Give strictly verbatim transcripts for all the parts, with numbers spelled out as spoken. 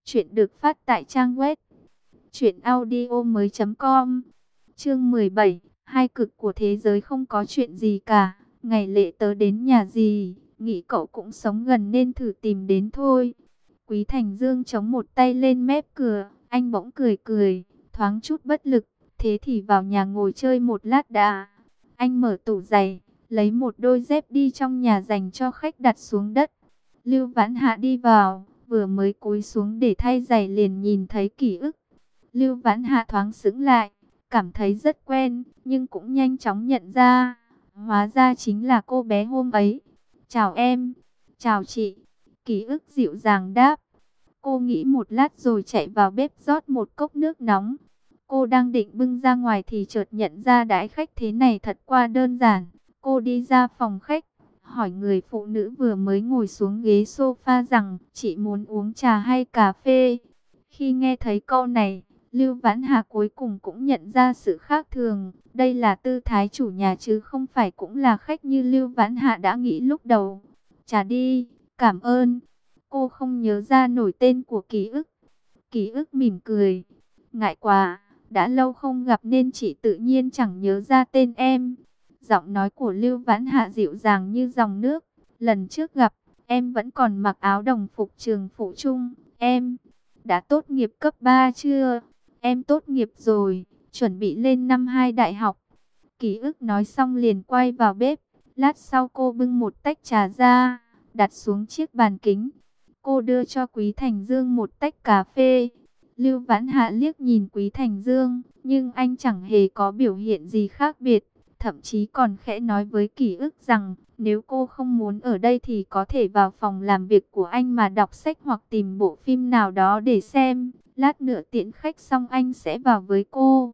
Chuyện được phát tại trang web truyện audio mới chấm com. Chương mười bảy, hai cực của thế giới không có chuyện gì cả. Ngày lễ tớ đến nhà gì, nghĩ cậu cũng sống gần nên thử tìm đến thôi. Quý Thành Dương chống một tay lên mép cửa, anh bỗng cười cười, thoáng chút bất lực, thế thì vào nhà ngồi chơi một lát đã. Anh mở tủ giày, lấy một đôi dép đi trong nhà dành cho khách đặt xuống đất. Lưu Vãn Hạ đi vào, vừa mới cúi xuống để thay giày liền nhìn thấy Kỷ Ức. Lưu Vãn Hạ thoáng sững lại, cảm thấy rất quen, nhưng cũng nhanh chóng nhận ra, hóa ra chính là cô bé hôm ấy. Chào em. Chào chị. Kỷ Ức dịu dàng đáp. Cô nghĩ một lát rồi chạy vào bếp rót một cốc nước nóng. Cô đang định bưng ra ngoài thì chợt nhận ra đãi khách thế này thật qua đơn giản. Cô đi ra phòng khách, hỏi người phụ nữ vừa mới ngồi xuống ghế sofa rằng chị muốn uống trà hay cà phê. Khi nghe thấy câu này, Lưu Vãn Hà cuối cùng cũng nhận ra sự khác thường. Đây là tư thái chủ nhà chứ không phải cũng là khách như Lưu Vãn Hạ đã nghĩ lúc đầu. Trà đi, cảm ơn. Cô không nhớ ra nổi tên của Kỷ Ức. Kỷ Ức mỉm cười. Ngại quá, đã lâu không gặp nên chị tự nhiên chẳng nhớ ra tên em. Giọng nói của Lưu Vãn Hạ dịu dàng như dòng nước. Lần trước gặp, em vẫn còn mặc áo đồng phục trường phụ trung. Em đã tốt nghiệp cấp ba chưa? Em tốt nghiệp rồi, chuẩn bị lên năm hai đại học. Kỷ Ức nói xong liền quay vào bếp. Lát sau cô bưng một tách trà ra, đặt xuống chiếc bàn kính. Cô đưa cho Quý Thành Dương một tách cà phê. Lưu Vãn Hạ liếc nhìn Quý Thành Dương, nhưng anh chẳng hề có biểu hiện gì khác biệt. Thậm chí còn khẽ nói với Kỷ Ức rằng, nếu cô không muốn ở đây thì có thể vào phòng làm việc của anh mà đọc sách hoặc tìm bộ phim nào đó để xem. Lát nữa tiễn khách xong anh sẽ vào với cô.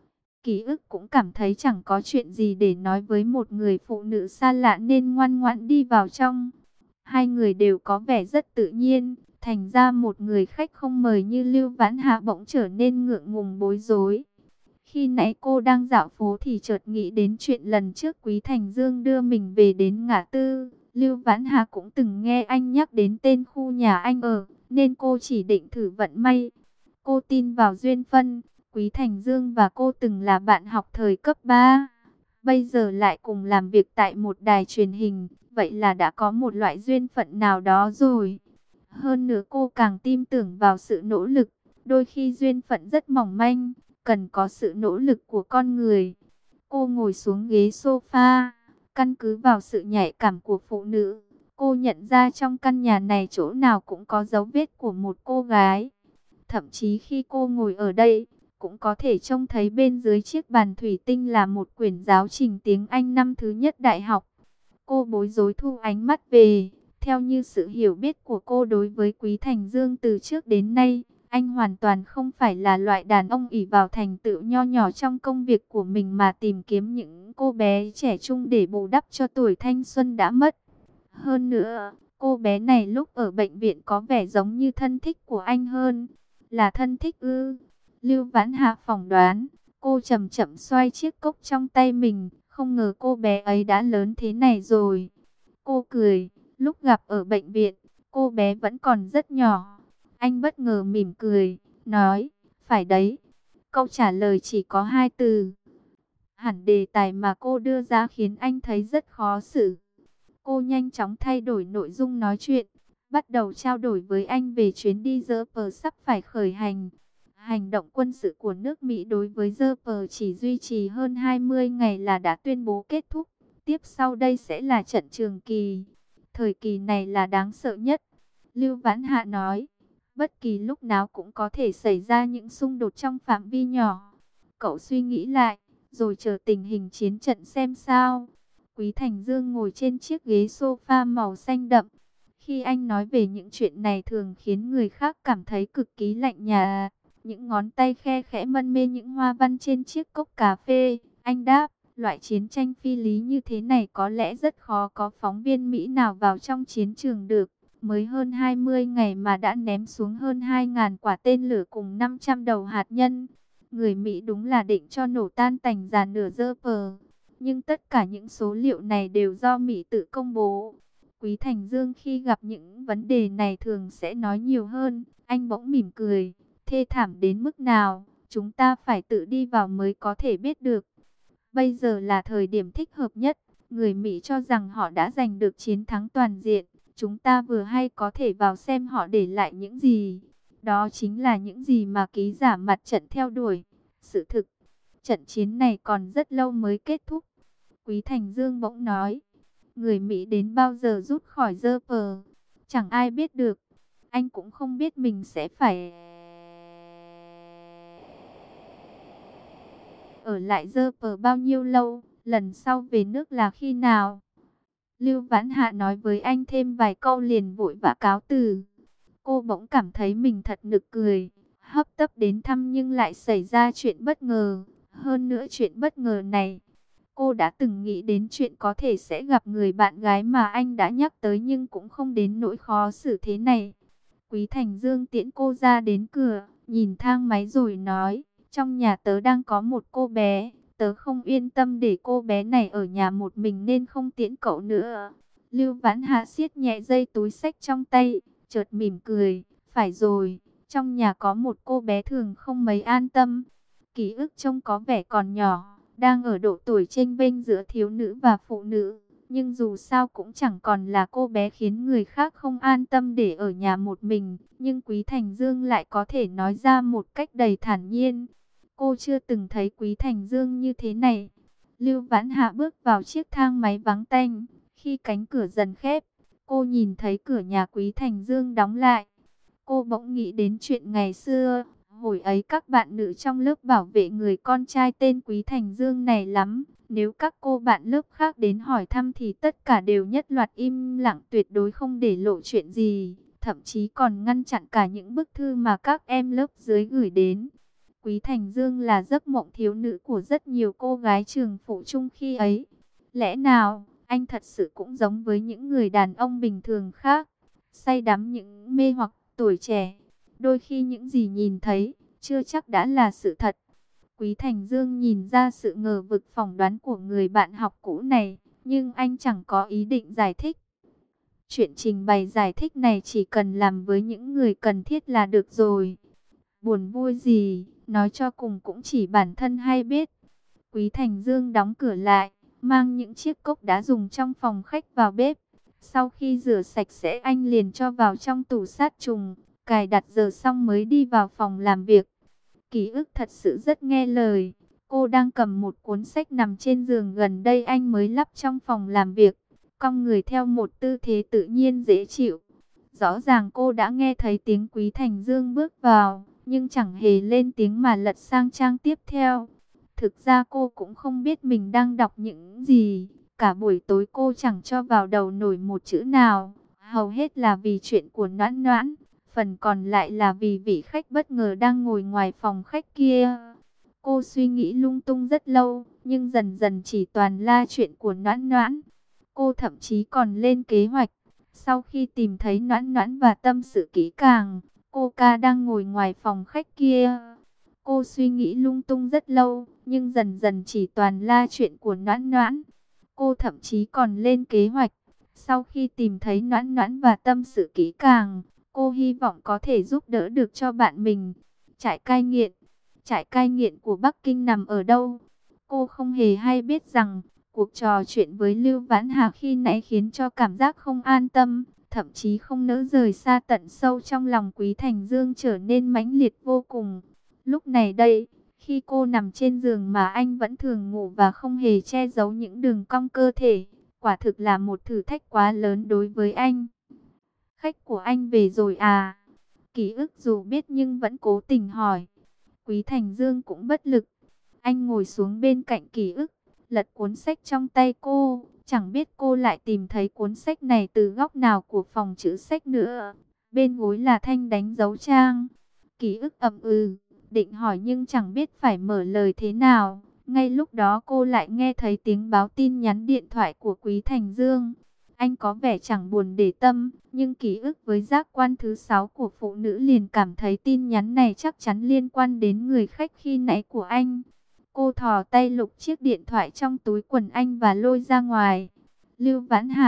Kỷ Ức cũng cảm thấy chẳng có chuyện gì để nói với một người phụ nữ xa lạ nên ngoan ngoãn đi vào trong. Hai người đều có vẻ rất tự nhiên, thành ra một người khách không mời như Lưu Vãn Hạ bỗng trở nên ngượng ngùng bối rối. Khi nãy cô đang dạo phố thì chợt nghĩ đến chuyện lần trước Quý Thành Dương đưa mình về đến ngã tư. Lưu Vãn Hạ cũng từng nghe anh nhắc đến tên khu nhà anh ở, nên cô chỉ định thử vận may. Cô tin vào duyên phận. Quý Thành Dương và cô từng là bạn học thời cấp ba. Bây giờ lại cùng làm việc tại một đài truyền hình. Vậy là đã có một loại duyên phận nào đó rồi. Hơn nữa cô càng tin tưởng vào sự nỗ lực. Đôi khi duyên phận rất mỏng manh, cần có sự nỗ lực của con người. Cô ngồi xuống ghế sofa. Căn cứ vào sự nhạy cảm của phụ nữ, cô nhận ra trong căn nhà này chỗ nào cũng có dấu vết của một cô gái. Thậm chí khi cô ngồi ở đây, cũng có thể trông thấy bên dưới chiếc bàn thủy tinh là một quyển giáo trình tiếng Anh năm thứ nhất đại học. Cô bối rối thu ánh mắt về. Theo như sự hiểu biết của cô đối với Quý Thành Dương từ trước đến nay, anh hoàn toàn không phải là loại đàn ông ỷ vào thành tựu nho nhỏ trong công việc của mình mà tìm kiếm những cô bé trẻ trung để bù đắp cho tuổi thanh xuân đã mất. Hơn nữa, cô bé này lúc ở bệnh viện có vẻ giống như thân thích của anh hơn. Là thân thích ư? Lưu Vãn Hạ phỏng đoán. Cô chậm chậm xoay chiếc cốc trong tay mình. Không ngờ cô bé ấy đã lớn thế này rồi. Cô cười. Lúc gặp ở bệnh viện, cô bé vẫn còn rất nhỏ. Anh bất ngờ mỉm cười, nói, phải đấy. Câu trả lời chỉ có hai từ. Hẳn đề tài mà cô đưa ra khiến anh thấy rất khó xử. Cô nhanh chóng thay đổi nội dung nói chuyện, bắt đầu trao đổi với anh về chuyến đi dơ pờ sắp phải khởi hành. Hành động quân sự của nước Mỹ đối với dơ pờ chỉ duy trì hơn hai mươi ngày là đã tuyên bố kết thúc. Tiếp sau đây sẽ là trận trường kỳ. Thời kỳ này là đáng sợ nhất. Lưu Vãn Hạ nói, bất kỳ lúc nào cũng có thể xảy ra những xung đột trong phạm vi nhỏ. Cậu suy nghĩ lại, rồi chờ tình hình chiến trận xem sao. Quý Thành Dương ngồi trên chiếc ghế sofa màu xanh đậm. Khi anh nói về những chuyện này thường khiến người khác cảm thấy cực kỳ lạnh nhạt. Những ngón tay khe khẽ mân mê những hoa văn trên chiếc cốc cà phê. Anh đáp, loại chiến tranh phi lý như thế này có lẽ rất khó có phóng viên Mỹ nào vào trong chiến trường được. Mới hơn hai mươi ngày mà đã ném xuống hơn hai nghìn quả tên lửa cùng năm trăm đầu hạt nhân. Người Mỹ đúng là định cho nổ tan tành già nửa dơ pờ. Nhưng tất cả những số liệu này đều do Mỹ tự công bố. Quý Thành Dương khi gặp những vấn đề này thường sẽ nói nhiều hơn. Anh bỗng mỉm cười. Thê thảm đến mức nào, chúng ta phải tự đi vào mới có thể biết được. Bây giờ là thời điểm thích hợp nhất. Người Mỹ cho rằng họ đã giành được chiến thắng toàn diện. Chúng ta vừa hay có thể vào xem họ để lại những gì. Đó chính là những gì mà ký giả mặt trận theo đuổi. Sự thực, trận chiến này còn rất lâu mới kết thúc. Quý Thành Dương bỗng nói, người Mỹ đến bao giờ rút khỏi dơ pờ? Chẳng ai biết được. Anh cũng không biết mình sẽ phải ở lại dơ pờ bao nhiêu lâu. Lần sau về nước là khi nào? Lưu Vãn Hạ nói với anh thêm vài câu liền vội vã cáo từ. Cô bỗng cảm thấy mình thật nực cười. Hấp tấp đến thăm nhưng lại xảy ra chuyện bất ngờ. Hơn nữa chuyện bất ngờ này, cô đã từng nghĩ đến chuyện có thể sẽ gặp người bạn gái mà anh đã nhắc tới nhưng cũng không đến nỗi khó xử thế này. Quý Thành Dương tiễn cô ra đến cửa, nhìn thang máy rồi nói, trong nhà tớ đang có một cô bé, tớ không yên tâm để cô bé này ở nhà một mình nên không tiễn cậu nữa. Lưu Vãn Hạ siết nhẹ dây túi xách trong tay, chợt mỉm cười, phải rồi, trong nhà có một cô bé thường không mấy an tâm. Ký ức trông có vẻ còn nhỏ, đang ở độ tuổi chênh vênh giữa thiếu nữ và phụ nữ. Nhưng dù sao cũng chẳng còn là cô bé khiến người khác không an tâm để ở nhà một mình. Nhưng Quý Thành Dương lại có thể nói ra một cách đầy thản nhiên. Cô chưa từng thấy Quý Thành Dương như thế này. Lưu Vãn Hạ bước vào chiếc thang máy vắng tanh. Khi cánh cửa dần khép, cô nhìn thấy cửa nhà Quý Thành Dương đóng lại. Cô bỗng nghĩ đến chuyện ngày xưa. Hồi ấy các bạn nữ trong lớp bảo vệ người con trai tên Quý Thành Dương này lắm. Nếu các cô bạn lớp khác đến hỏi thăm thì tất cả đều nhất loạt im lặng, tuyệt đối không để lộ chuyện gì. Thậm chí còn ngăn chặn cả những bức thư mà các em lớp dưới gửi đến. Quý Thành Dương là giấc mộng thiếu nữ của rất nhiều cô gái trường phổ trung khi ấy. Lẽ nào anh thật sự cũng giống với những người đàn ông bình thường khác, say đắm những mê hoặc tuổi trẻ? Đôi khi những gì nhìn thấy chưa chắc đã là sự thật. Quý Thành Dương nhìn ra sự ngờ vực phỏng đoán của người bạn học cũ này, nhưng anh chẳng có ý định giải thích. Chuyện trình bày giải thích này chỉ cần làm với những người cần thiết là được rồi. Buồn vui gì, nói cho cùng cũng chỉ bản thân hay biết. Quý Thành Dương đóng cửa lại, mang những chiếc cốc đã dùng trong phòng khách vào bếp. Sau khi rửa sạch sẽ anh liền cho vào trong tủ sát trùng, cài đặt giờ xong mới đi vào phòng làm việc. Ký ức thật sự rất nghe lời. Cô đang cầm một cuốn sách nằm trên giường gần đây anh mới lắp trong phòng làm việc, cong người theo một tư thế tự nhiên dễ chịu. Rõ ràng cô đã nghe thấy tiếng Quý Thành Dương bước vào, nhưng chẳng hề lên tiếng mà lật sang trang tiếp theo. Thực ra cô cũng không biết mình đang đọc những gì. Cả buổi tối cô chẳng cho vào đầu nổi một chữ nào. Hầu hết là vì chuyện của Noãn Noãn, phần còn lại là vì vị khách bất ngờ đang ngồi ngoài phòng khách kia. Cô suy nghĩ lung tung rất lâu, nhưng dần dần chỉ toàn là chuyện của Noãn Noãn. Cô thậm chí còn lên kế hoạch. Sau khi tìm thấy Noãn Noãn và tâm sự kỹ càng, cô ca đang ngồi ngoài phòng khách kia. Cô suy nghĩ lung tung rất lâu, nhưng dần dần chỉ toàn là chuyện của Noãn Noãn. Cô thậm chí còn lên kế hoạch. Sau khi tìm thấy Noãn Noãn và tâm sự kỹ càng, cô hy vọng có thể giúp đỡ được cho bạn mình. Trại cai nghiện. Trại cai nghiện của Bắc Kinh nằm ở đâu? Cô không hề hay biết rằng, cuộc trò chuyện với Lưu Vãn Hà khi nãy khiến cho cảm giác không an tâm, thậm chí không nỡ rời xa tận sâu trong lòng Quý Thành Dương trở nên mãnh liệt vô cùng. Lúc này đây, khi cô nằm trên giường mà anh vẫn thường ngủ và không hề che giấu những đường cong cơ thể, quả thực là một thử thách quá lớn đối với anh. Khách của anh về rồi à? Ký ức dù biết nhưng vẫn cố tình hỏi. Quý Thành Dương cũng bất lực. Anh ngồi xuống bên cạnh Ký ức, lật cuốn sách trong tay cô. Chẳng biết cô lại tìm thấy cuốn sách này từ góc nào của phòng chữ sách nữa. Bên gối là thanh đánh dấu trang. Ký ức ậm ừ, định hỏi nhưng chẳng biết phải mở lời thế nào. Ngay lúc đó cô lại nghe thấy tiếng báo tin nhắn điện thoại của Quý Thành Dương. Anh có vẻ chẳng buồn để tâm, nhưng ký ức với giác quan thứ sáu của phụ nữ liền cảm thấy tin nhắn này chắc chắn liên quan đến người khách khi nãy của anh. Cô thò tay lục chiếc điện thoại trong túi quần anh và lôi ra ngoài. Lưu Vãn Hạ,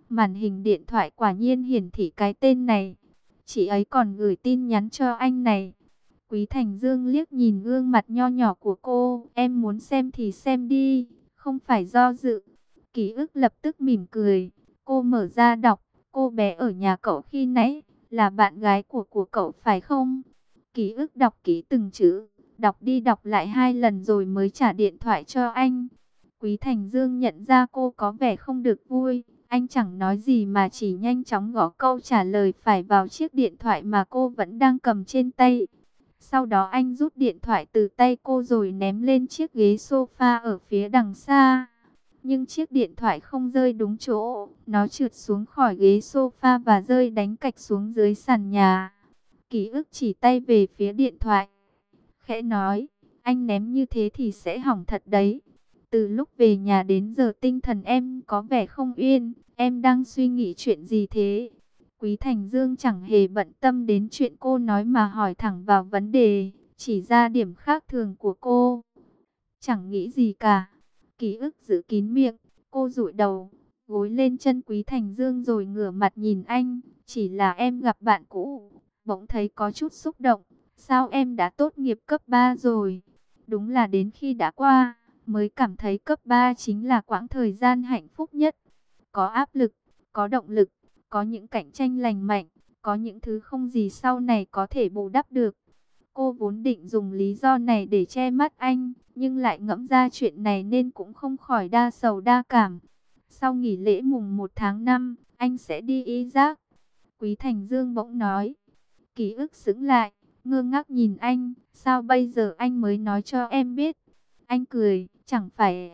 Màn hình điện thoại quả nhiên hiển thị cái tên này. Chị ấy còn gửi tin nhắn cho anh này. Quý Thành Dương liếc nhìn gương mặt nho nhỏ của cô. Em muốn xem thì xem đi, không phải do dự. Ký ức lập tức mỉm cười. Cô mở ra đọc. Cô bé ở nhà cậu khi nãy là bạn gái của của cậu phải không? Ký ức đọc kỹ từng chữ, đọc đi đọc lại hai lần rồi mới trả điện thoại cho anh. Quý Thành Dương nhận ra cô có vẻ không được vui. Anh chẳng nói gì mà chỉ nhanh chóng gõ câu trả lời phải vào chiếc điện thoại mà cô vẫn đang cầm trên tay. Sau đó anh rút điện thoại từ tay cô rồi ném lên chiếc ghế sofa ở phía đằng xa. Nhưng chiếc điện thoại không rơi đúng chỗ, nó trượt xuống khỏi ghế sofa và rơi đánh cạch xuống dưới sàn nhà. Ký ức chỉ tay về phía điện thoại, khẽ nói, anh ném như thế thì sẽ hỏng thật đấy. Từ lúc về nhà đến giờ tinh thần em có vẻ không yên, em đang suy nghĩ chuyện gì thế? Quý Thành Dương chẳng hề bận tâm đến chuyện cô nói mà hỏi thẳng vào vấn đề, chỉ ra điểm khác thường của cô. Chẳng nghĩ gì cả. Ký ức giữ kín miệng, cô dụi đầu, gối lên chân Quý Thành Dương rồi ngửa mặt nhìn anh. Chỉ là em gặp bạn cũ, bỗng thấy có chút xúc động. Sao em đã tốt nghiệp cấp ba rồi? Đúng là đến khi đã qua, mới cảm thấy cấp ba chính là quãng thời gian hạnh phúc nhất. Có áp lực, có động lực, có những cạnh tranh lành mạnh, có những thứ không gì sau này có thể bù đắp được. Cô vốn định dùng lý do này để che mắt anh, nhưng lại ngẫm ra chuyện này nên cũng không khỏi đa sầu đa cảm. Sau nghỉ lễ mùng một tháng năm, anh sẽ đi Iraq. Quý Thành Dương bỗng nói. Ký ức sững lại, ngơ ngác nhìn anh. Sao bây giờ anh mới nói cho em biết? Anh cười, chẳng phải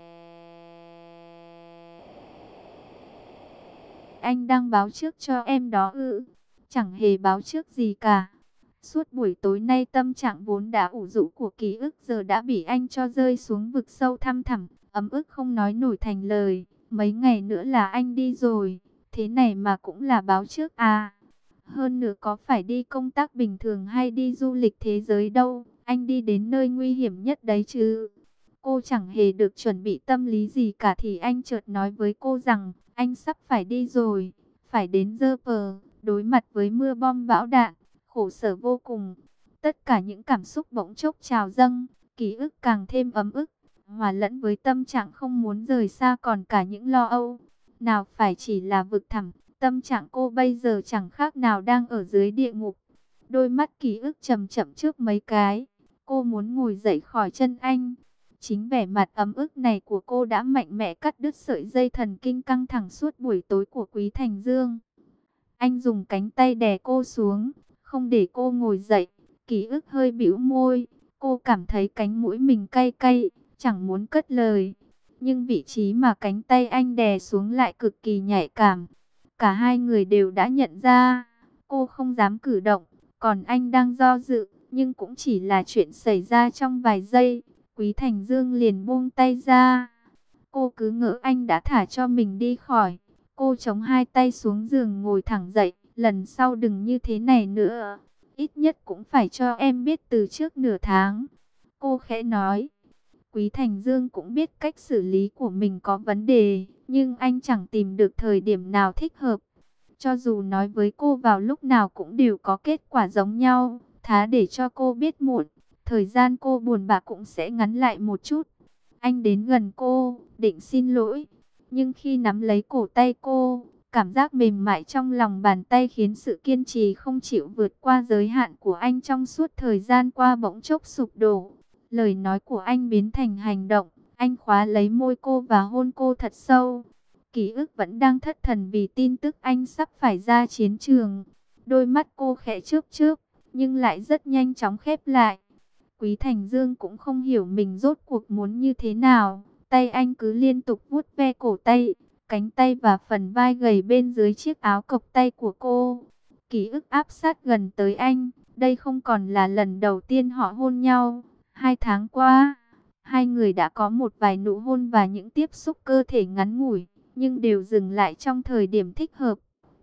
anh đang báo trước cho em đó ư? Chẳng hề báo trước gì cả. Suốt buổi tối nay tâm trạng vốn đã ủ rũ của ký ức giờ đã bị anh cho rơi xuống vực sâu thăm thẳm, ấm ức không nói nổi thành lời. Mấy ngày nữa là anh đi rồi, thế này mà cũng là báo trước à? Hơn nữa có phải đi công tác bình thường hay đi du lịch thế giới đâu, anh đi đến nơi nguy hiểm nhất đấy chứ. Cô chẳng hề được chuẩn bị tâm lý gì cả thì anh chợt nói với cô rằng anh sắp phải đi rồi, phải đến Dơ Pờ, đối mặt với mưa bom bão đạn, khổ sở vô cùng. Tất cả những cảm xúc bỗng chốc trào dâng, ký ức càng thêm ấm ức, hòa lẫn với tâm trạng không muốn rời xa còn cả những lo âu. Nào phải chỉ là vực thẳm, tâm trạng cô bây giờ chẳng khác nào đang ở dưới địa ngục. Đôi mắt ký ức chậm chậm trước mấy cái, cô muốn ngồi dậy khỏi chân anh. Chính vẻ mặt ấm ức này của cô đã mạnh mẽ cắt đứt sợi dây thần kinh căng thẳng suốt buổi tối của Quý Thành Dương. Anh dùng cánh tay đè cô xuống, không để cô ngồi dậy. Ký ức hơi bĩu môi, cô cảm thấy cánh mũi mình cay cay, chẳng muốn cất lời. Nhưng vị trí mà cánh tay anh đè xuống lại cực kỳ nhạy cảm. Cả hai người đều đã nhận ra, cô không dám cử động, còn anh đang do dự, nhưng cũng chỉ là chuyện xảy ra trong vài giây. Quý Thành Dương liền buông tay ra. Cô cứ ngỡ anh đã thả cho mình đi khỏi. Cô chống hai tay xuống giường ngồi thẳng dậy. Lần sau đừng như thế này nữa. Ít nhất cũng phải cho em biết từ trước nửa tháng. Cô khẽ nói. Quý Thành Dương cũng biết cách xử lý của mình có vấn đề. Nhưng anh chẳng tìm được thời điểm nào thích hợp. Cho dù nói với cô vào lúc nào cũng đều có kết quả giống nhau. Thà để cho cô biết muộn, thời gian cô buồn bã cũng sẽ ngắn lại một chút. Anh đến gần cô, định xin lỗi. Nhưng khi nắm lấy cổ tay cô, cảm giác mềm mại trong lòng bàn tay khiến sự kiên trì không chịu vượt qua giới hạn của anh trong suốt thời gian qua bỗng chốc sụp đổ. Lời nói của anh biến thành hành động. Anh khóa lấy môi cô và hôn cô thật sâu. Ký ức vẫn đang thất thần vì tin tức anh sắp phải ra chiến trường. Đôi mắt cô khẽ chớp chớp, nhưng lại rất nhanh chóng khép lại. Quý Thành Dương cũng không hiểu mình rốt cuộc muốn như thế nào. Tay anh cứ liên tục vuốt ve cổ tay, cánh tay và phần vai gầy bên dưới chiếc áo cộc tay của cô. Ký ức áp sát gần tới anh. Đây không còn là lần đầu tiên họ hôn nhau. Hai tháng qua, hai người đã có một vài nụ hôn và những tiếp xúc cơ thể ngắn ngủi, nhưng đều dừng lại trong thời điểm thích hợp.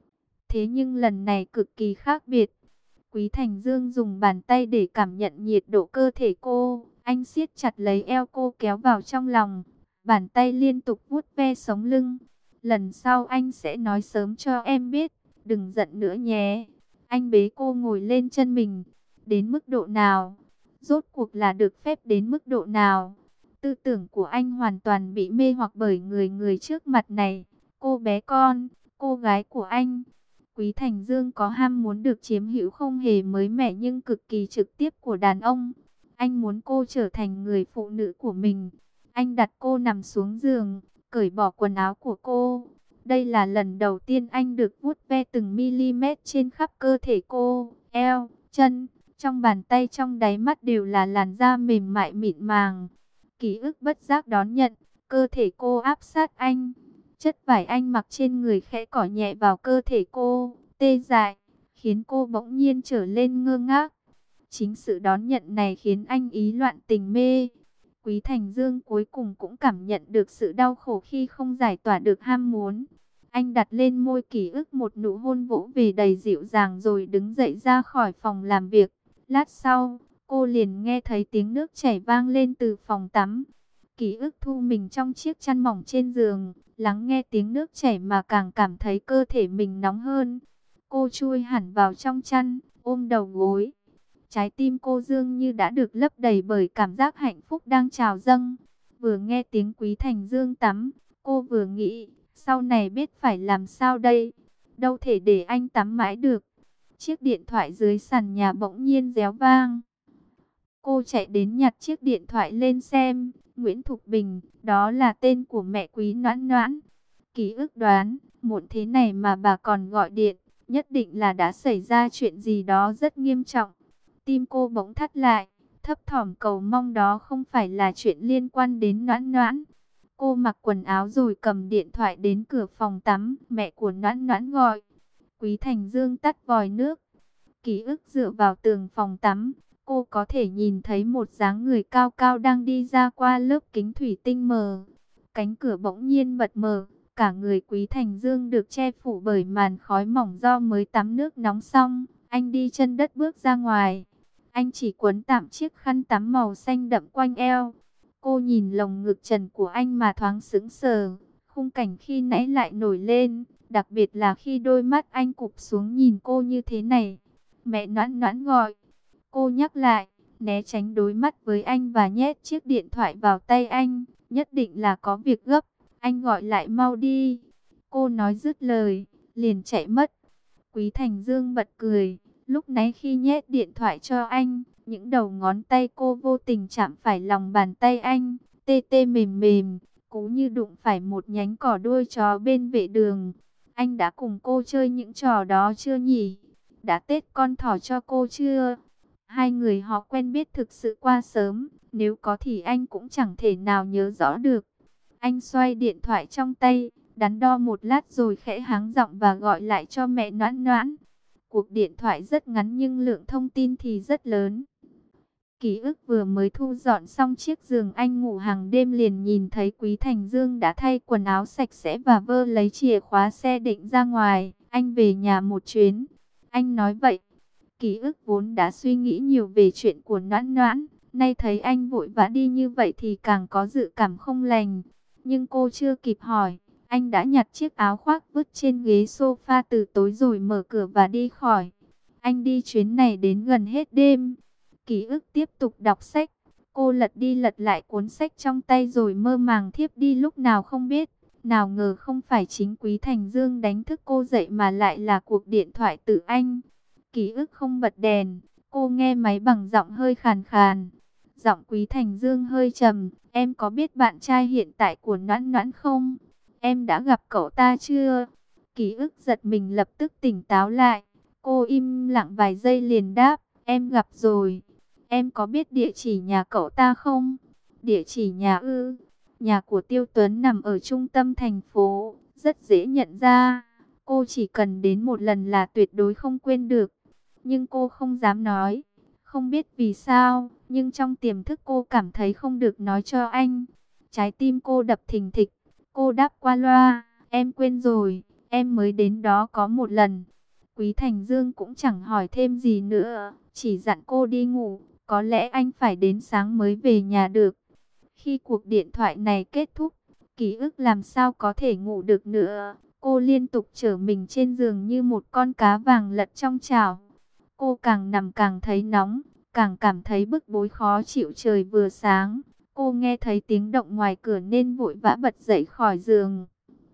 Thế nhưng lần này cực kỳ khác biệt. Quý Thành Dương dùng bàn tay để cảm nhận nhiệt độ cơ thể cô. Anh siết chặt lấy eo cô kéo vào trong lòng. Bàn tay liên tục vuốt ve sống lưng. Lần sau anh sẽ nói sớm cho em biết, đừng giận nữa nhé. Anh bế cô ngồi lên chân mình. Đến mức độ nào? Rốt cuộc là được phép đến mức độ nào? Tư tưởng của anh hoàn toàn bị mê hoặc bởi người người trước mặt này. Cô bé con, cô gái của anh. Quý Thành Dương có ham muốn được chiếm hữu không hề mới mẻ nhưng cực kỳ trực tiếp của đàn ông. Anh muốn cô trở thành người phụ nữ của mình. Anh đặt cô nằm xuống giường, cởi bỏ quần áo của cô. Đây là lần đầu tiên anh được vuốt ve từng mm trên khắp cơ thể cô, eo, chân. Trong bàn tay trong đáy mắt đều là làn da mềm mại mịn màng. Ký ức bất giác đón nhận, cơ thể cô áp sát anh. Chất vải anh mặc trên người khẽ cỏ nhẹ vào cơ thể cô, tê dại, khiến cô bỗng nhiên trở lên ngơ ngác. Chính sự đón nhận này khiến anh ý loạn tình mê. Quý Thành Dương cuối cùng cũng cảm nhận được sự đau khổ khi không giải tỏa được ham muốn. Anh đặt lên môi Ký ức một nụ hôn vỗ về đầy dịu dàng rồi đứng dậy ra khỏi phòng làm việc. Lát sau, cô liền nghe thấy tiếng nước chảy vang lên từ phòng tắm. Ký ức thu mình trong chiếc chăn mỏng trên giường, lắng nghe tiếng nước chảy mà càng cảm thấy cơ thể mình nóng hơn. Cô chui hẳn vào trong chăn, ôm đầu gối. Trái tim cô dường như đã được lấp đầy bởi cảm giác hạnh phúc đang trào dâng. Vừa nghe tiếng Quý Thành Dương tắm, cô vừa nghĩ, sau này biết phải làm sao đây? Đâu thể để anh tắm mãi được. Chiếc điện thoại dưới sàn nhà bỗng nhiên réo vang. Cô chạy đến nhặt chiếc điện thoại lên xem. Nguyễn Thục Bình, đó là tên của mẹ Quý Noãn Noãn. Ký ức đoán, muộn thế này mà bà còn gọi điện, nhất định là đã xảy ra chuyện gì đó rất nghiêm trọng. Tim cô bỗng thắt lại, thấp thỏm cầu mong đó không phải là chuyện liên quan đến Noãn Noãn. Cô mặc quần áo rồi cầm điện thoại đến cửa phòng tắm, mẹ của Noãn Noãn gọi. Quý Thành Dương tắt vòi nước. Ký ức dựa vào tường phòng tắm, cô có thể nhìn thấy một dáng người cao cao đang đi ra qua lớp kính thủy tinh mờ. Cánh cửa bỗng nhiên bật mở, cả người Quý Thành Dương được che phủ bởi màn khói mỏng do mới tắm nước nóng xong. Anh đi chân đất bước ra ngoài. Anh chỉ quấn tạm chiếc khăn tắm màu xanh đậm quanh eo. Cô nhìn lồng ngực trần của anh mà thoáng sững sờ. Khung cảnh khi nãy lại nổi lên, đặc biệt là khi đôi mắt anh cụp xuống nhìn cô như thế này. Mẹ Noãn Noãn gọi. Cô nhắc lại, né tránh đối mắt với anh và nhét chiếc điện thoại vào tay anh. Nhất định là có việc gấp, anh gọi lại mau đi. Cô nói dứt lời, liền chạy mất. Quý Thành Dương bật cười. Lúc nãy khi nhét điện thoại cho anh, những đầu ngón tay cô vô tình chạm phải lòng bàn tay anh. Tê tê mềm mềm, cú như đụng phải một nhánh cỏ đuôi chó bên vệ đường. Anh đã cùng cô chơi những trò đó chưa nhỉ? Đã tết con thỏ cho cô chưa? Hai người họ quen biết thực sự qua sớm, nếu có thì anh cũng chẳng thể nào nhớ rõ được. Anh xoay điện thoại trong tay, đắn đo một lát rồi khẽ háng giọng và gọi lại cho mẹ Noãn Noãn. Cuộc điện thoại rất ngắn nhưng lượng thông tin thì rất lớn. Ký ức vừa mới thu dọn xong chiếc giường anh ngủ hàng đêm liền nhìn thấy Quý Thành Dương đã thay quần áo sạch sẽ và vơ lấy chìa khóa xe định ra ngoài. Anh về nhà một chuyến. Anh nói vậy. Ký ức vốn đã suy nghĩ nhiều về chuyện của Noãn Noãn. Nay thấy anh vội vã đi như vậy thì càng có dự cảm không lành. Nhưng cô chưa kịp hỏi. Anh đã nhặt chiếc áo khoác vứt trên ghế sofa từ tối rồi mở cửa và đi khỏi. Anh đi chuyến này đến gần hết đêm. Ký ức tiếp tục đọc sách. Cô lật đi lật lại cuốn sách trong tay rồi mơ màng thiếp đi lúc nào không biết. Nào ngờ không phải chính Quý Thành Dương đánh thức cô dậy mà lại là cuộc điện thoại từ anh. Ký ức không bật đèn. Cô nghe máy bằng giọng hơi khàn khàn. Giọng Quý Thành Dương hơi trầm. Em có biết bạn trai hiện tại của Noãn Noãn không? Em đã gặp cậu ta chưa? Ký ức giật mình lập tức tỉnh táo lại. Cô im lặng vài giây liền đáp. Em gặp rồi. Em có biết địa chỉ nhà cậu ta không? Địa chỉ nhà ư? Nhà của Tiêu Tuấn nằm ở trung tâm thành phố. Rất dễ nhận ra. Cô chỉ cần đến một lần là tuyệt đối không quên được. Nhưng cô không dám nói. Không biết vì sao, nhưng trong tiềm thức cô cảm thấy không được nói cho anh. Trái tim cô đập thình thịch. Cô đáp qua loa, em quên rồi, em mới đến đó có một lần. Quý Thành Dương cũng chẳng hỏi thêm gì nữa, chỉ dặn cô đi ngủ, có lẽ anh phải đến sáng mới về nhà được. Khi cuộc điện thoại này kết thúc, Ký ức làm sao có thể ngủ được nữa. Cô liên tục trở mình trên giường như một con cá vàng lật trong chảo. Cô càng nằm càng thấy nóng, càng cảm thấy bức bối khó chịu. Trời vừa sáng, cô nghe thấy tiếng động ngoài cửa nên vội vã bật dậy khỏi giường.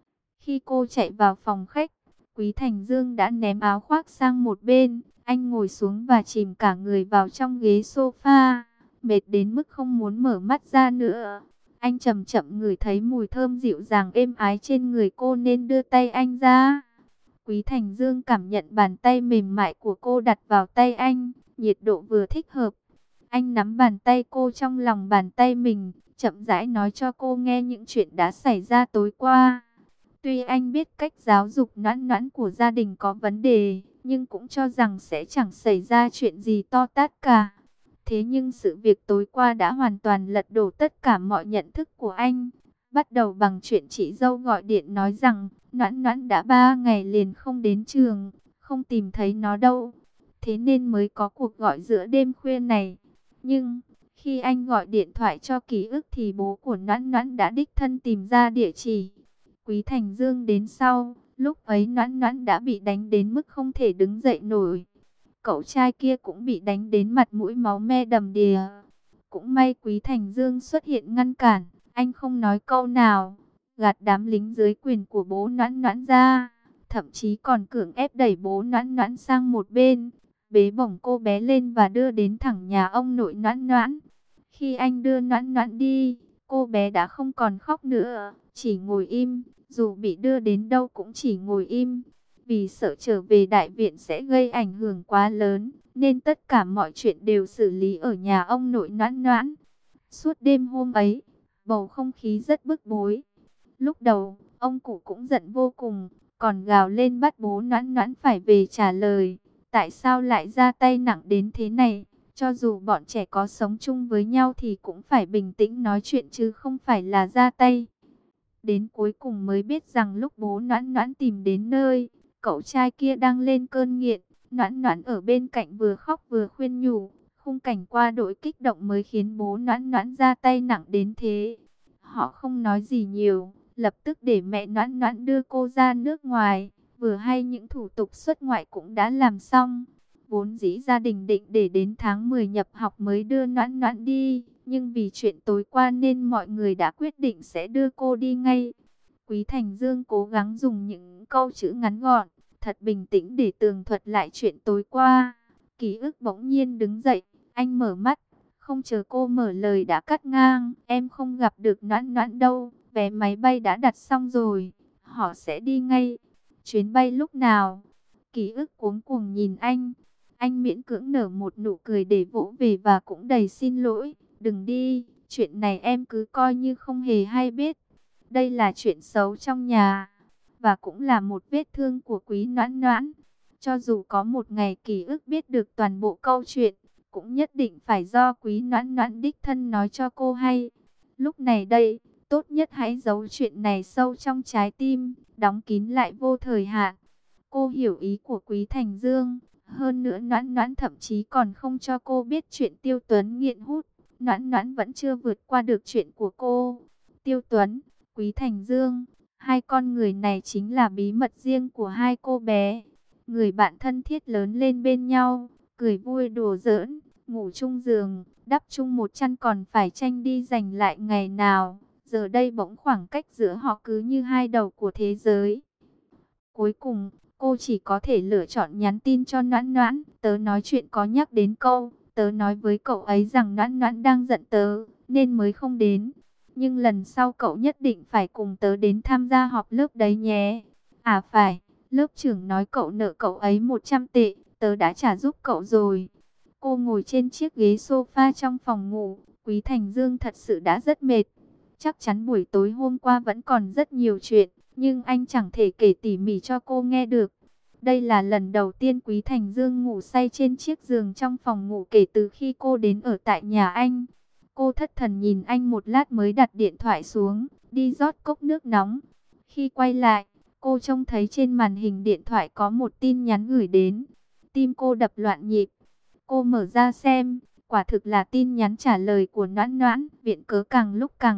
Khi cô chạy vào phòng khách, Quý Thành Dương đã ném áo khoác sang một bên. Anh ngồi xuống và chìm cả người vào trong ghế sofa, mệt đến mức không muốn mở mắt ra nữa. Anh chậm chậm ngửi thấy mùi thơm dịu dàng êm ái trên người cô nên đưa tay anh ra. Quý Thành Dương cảm nhận bàn tay mềm mại của cô đặt vào tay anh, nhiệt độ vừa thích hợp. Anh nắm bàn tay cô trong lòng bàn tay mình, chậm rãi nói cho cô nghe những chuyện đã xảy ra tối qua. Tuy anh biết cách giáo dục Noãn Noãn của gia đình có vấn đề, nhưng cũng cho rằng sẽ chẳng xảy ra chuyện gì to tát cả. Thế nhưng sự việc tối qua đã hoàn toàn lật đổ tất cả mọi nhận thức của anh. Bắt đầu bằng chuyện chị dâu gọi điện nói rằng Noãn Noãn đã ba ngày liền không đến trường, không tìm thấy nó đâu. Thế nên mới có cuộc gọi giữa đêm khuya này. Nhưng khi anh gọi điện thoại cho Ký ức thì bố của Noãn Noãn đã đích thân tìm ra địa chỉ. Quý Thành Dương đến sau, lúc ấy Noãn Noãn đã bị đánh đến mức không thể đứng dậy nổi. Cậu trai kia cũng bị đánh đến mặt mũi máu me đầm đìa. Cũng may Quý Thành Dương xuất hiện ngăn cản, anh không nói câu nào, gạt đám lính dưới quyền của bố Noãn Noãn ra, thậm chí còn cưỡng ép đẩy bố Noãn Noãn sang một bên, bế bổng cô bé lên và đưa đến thẳng nhà ông nội Noãn Noãn. Khi anh đưa Noãn Noãn đi, cô bé đã không còn khóc nữa, chỉ ngồi im, dù bị đưa đến đâu cũng chỉ ngồi im. Vì sợ trở về đại viện sẽ gây ảnh hưởng quá lớn, nên tất cả mọi chuyện đều xử lý ở nhà ông nội Noãn Noãn. Suốt đêm hôm ấy, bầu không khí rất bức bối. Lúc đầu, ông cụ cũng giận vô cùng, còn gào lên bắt bố Noãn Noãn phải về trả lời. Tại sao lại ra tay nặng đến thế này? Cho dù bọn trẻ có sống chung với nhau thì cũng phải bình tĩnh nói chuyện chứ không phải là ra tay. Đến cuối cùng mới biết rằng lúc bố Noãn Noãn tìm đến nơi, cậu trai kia đang lên cơn nghiện. Noãn Noãn ở bên cạnh vừa khóc vừa khuyên nhủ. Khung cảnh qua đội kích động mới khiến bố Noãn Noãn ra tay nặng đến thế. Họ không nói gì nhiều, lập tức để mẹ Noãn Noãn đưa cô ra nước ngoài. Vừa hay những thủ tục xuất ngoại cũng đã làm xong. Vốn dĩ gia đình định để đến tháng mười nhập học mới đưa Noãn Noãn đi. Nhưng vì chuyện tối qua nên mọi người đã quyết định sẽ đưa cô đi ngay. Quý Thành Dương cố gắng dùng những câu chữ ngắn gọn, thật bình tĩnh để tường thuật lại chuyện tối qua. Ký ức bỗng nhiên đứng dậy, anh mở mắt, không chờ cô mở lời đã cắt ngang. Em không gặp được Noãn Noãn đâu, vé máy bay đã đặt xong rồi, họ sẽ đi ngay. Chuyến bay lúc nào? Ký ức cuống cuồng nhìn anh, anh miễn cưỡng nở một nụ cười để vỗ về và cũng đầy xin lỗi. Đừng đi, chuyện này em cứ coi như không hề hay biết. Đây là chuyện xấu trong nhà, và cũng là một vết thương của Quý Noãn Noãn. Cho dù có một ngày Ký ức biết được toàn bộ câu chuyện, cũng nhất định phải do Quý Noãn Noãn đích thân nói cho cô hay. Lúc này đây, tốt nhất hãy giấu chuyện này sâu trong trái tim, đóng kín lại vô thời hạn. Cô hiểu ý của Quý Thành Dương, hơn nữa Noãn Noãn thậm chí còn không cho cô biết chuyện Tiêu Tuấn nghiện hút. Noãn Noãn vẫn chưa vượt qua được chuyện của cô. Tiêu Tuấn, Quý Thành Dương, hai con người này chính là bí mật riêng của hai cô bé. Người bạn thân thiết lớn lên bên nhau, cười vui đùa giỡn, ngủ chung giường, đắp chung một chăn còn phải tranh đi giành lại ngày nào. Giờ đây bỗng khoảng cách giữa họ cứ như hai đầu của thế giới. Cuối cùng, cô chỉ có thể lựa chọn nhắn tin cho Noãn Noãn. Tớ nói chuyện có nhắc đến câu, tớ nói với cậu ấy rằng Noãn Noãn đang giận tớ, nên mới không đến. Nhưng lần sau cậu nhất định phải cùng tớ đến tham gia họp lớp đấy nhé. À phải, lớp trưởng nói cậu nợ cậu ấy một trăm tệ, tớ đã trả giúp cậu rồi. Cô ngồi trên chiếc ghế sofa trong phòng ngủ, Quý Thành Dương thật sự đã rất mệt. Chắc chắn buổi tối hôm qua vẫn còn rất nhiều chuyện, nhưng anh chẳng thể kể tỉ mỉ cho cô nghe được. Đây là lần đầu tiên Quý Thành Dương ngủ say trên chiếc giường trong phòng ngủ kể từ khi cô đến ở tại nhà anh. Cô thất thần nhìn anh một lát mới đặt điện thoại xuống, đi rót cốc nước nóng. Khi quay lại, cô trông thấy trên màn hình điện thoại có một tin nhắn gửi đến. Tim cô đập loạn nhịp. Cô mở ra xem, quả thực là tin nhắn trả lời của Noãn Noãn. Viện cớ càng lúc càng tệ,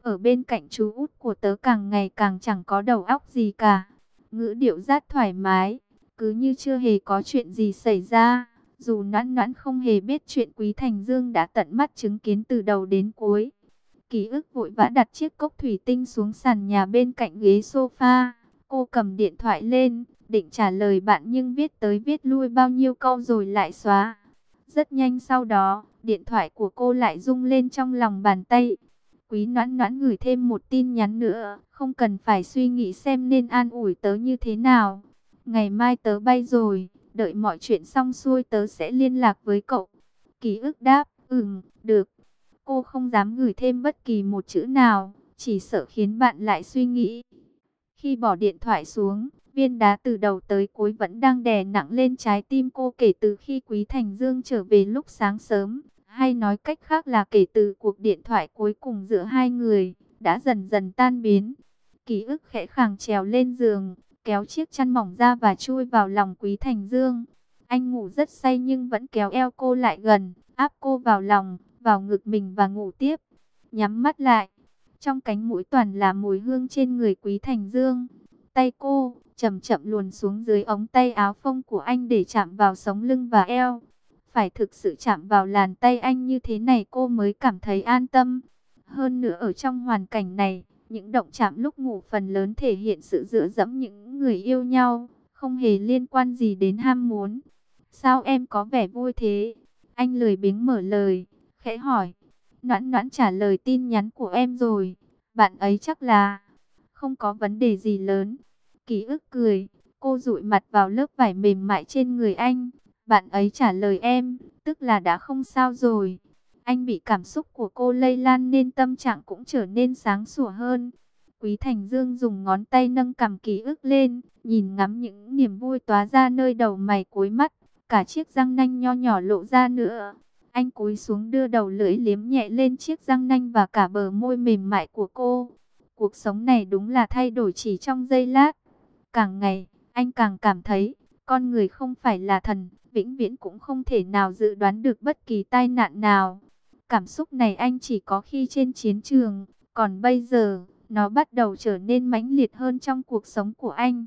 Ở bên cạnh chú út của tớ càng ngày càng chẳng có đầu óc gì cả. Ngữ điệu rất thoải mái, cứ như chưa hề có chuyện gì xảy ra. Dù Noãn Noãn không hề biết chuyện Quý Thành Dương đã tận mắt chứng kiến từ đầu đến cuối. Ký ức vội vã đặt chiếc cốc thủy tinh xuống sàn nhà bên cạnh ghế sofa. Cô cầm điện thoại lên, định trả lời bạn nhưng viết tới viết lui bao nhiêu câu rồi lại xóa. Rất nhanh sau đó, điện thoại của cô lại rung lên trong lòng bàn tay. Quý Noãn Noãn gửi thêm một tin nhắn nữa, không cần phải suy nghĩ xem nên an ủi tớ như thế nào. Ngày mai tớ bay rồi, đợi mọi chuyện xong xuôi tớ sẽ liên lạc với cậu. Ký ức đáp, ừm, được. Cô không dám gửi thêm bất kỳ một chữ nào, chỉ sợ khiến bạn lại suy nghĩ. Khi bỏ điện thoại xuống, viên đá từ đầu tới cuối vẫn đang đè nặng lên trái tim cô kể từ khi Quý Thành Dương trở về lúc sáng sớm. Hay nói cách khác là kể từ cuộc điện thoại cuối cùng giữa hai người, đã dần dần tan biến. Ký ức khẽ khàng trèo lên giường, kéo chiếc chăn mỏng ra và chui vào lòng Quý Thành Dương. Anh ngủ rất say nhưng vẫn kéo eo cô lại gần, áp cô vào lòng, vào ngực mình và ngủ tiếp. Nhắm mắt lại, trong cánh mũi toàn là mùi hương trên người Quý Thành Dương. Tay cô chậm chậm luồn xuống dưới ống tay áo phông của anh để chạm vào sống lưng và eo. Phải thực sự chạm vào làn tay anh như thế này cô mới cảm thấy an tâm. Hơn nữa ở trong hoàn cảnh này, những động chạm lúc ngủ phần lớn thể hiện sự dựa dẫm những người yêu nhau, không hề liên quan gì đến ham muốn. Sao em có vẻ vui thế? Anh lười biếng mở lời, khẽ hỏi. Noãn Noãn trả lời tin nhắn của em rồi. Bạn ấy chắc là không có vấn đề gì lớn. Ký ức cười, cô dụi mặt vào lớp vải mềm mại trên người anh. Bạn ấy trả lời em, tức là đã không sao rồi. Anh bị cảm xúc của cô lây lan nên tâm trạng cũng trở nên sáng sủa hơn. Quý Thành Dương dùng ngón tay nâng cằm ký ức lên, nhìn ngắm những niềm vui tóa ra nơi đầu mày cuối mắt, cả chiếc răng nanh nho nhỏ lộ ra nữa. Anh cúi xuống đưa đầu lưỡi liếm nhẹ lên chiếc răng nanh và cả bờ môi mềm mại của cô. Cuộc sống này đúng là thay đổi chỉ trong giây lát. Càng ngày, anh càng cảm thấy, con người không phải là thần, vĩnh viễn cũng không thể nào dự đoán được bất kỳ tai nạn nào. Cảm xúc này anh chỉ có khi trên chiến trường, còn bây giờ, nó bắt đầu trở nên mãnh liệt hơn trong cuộc sống của anh.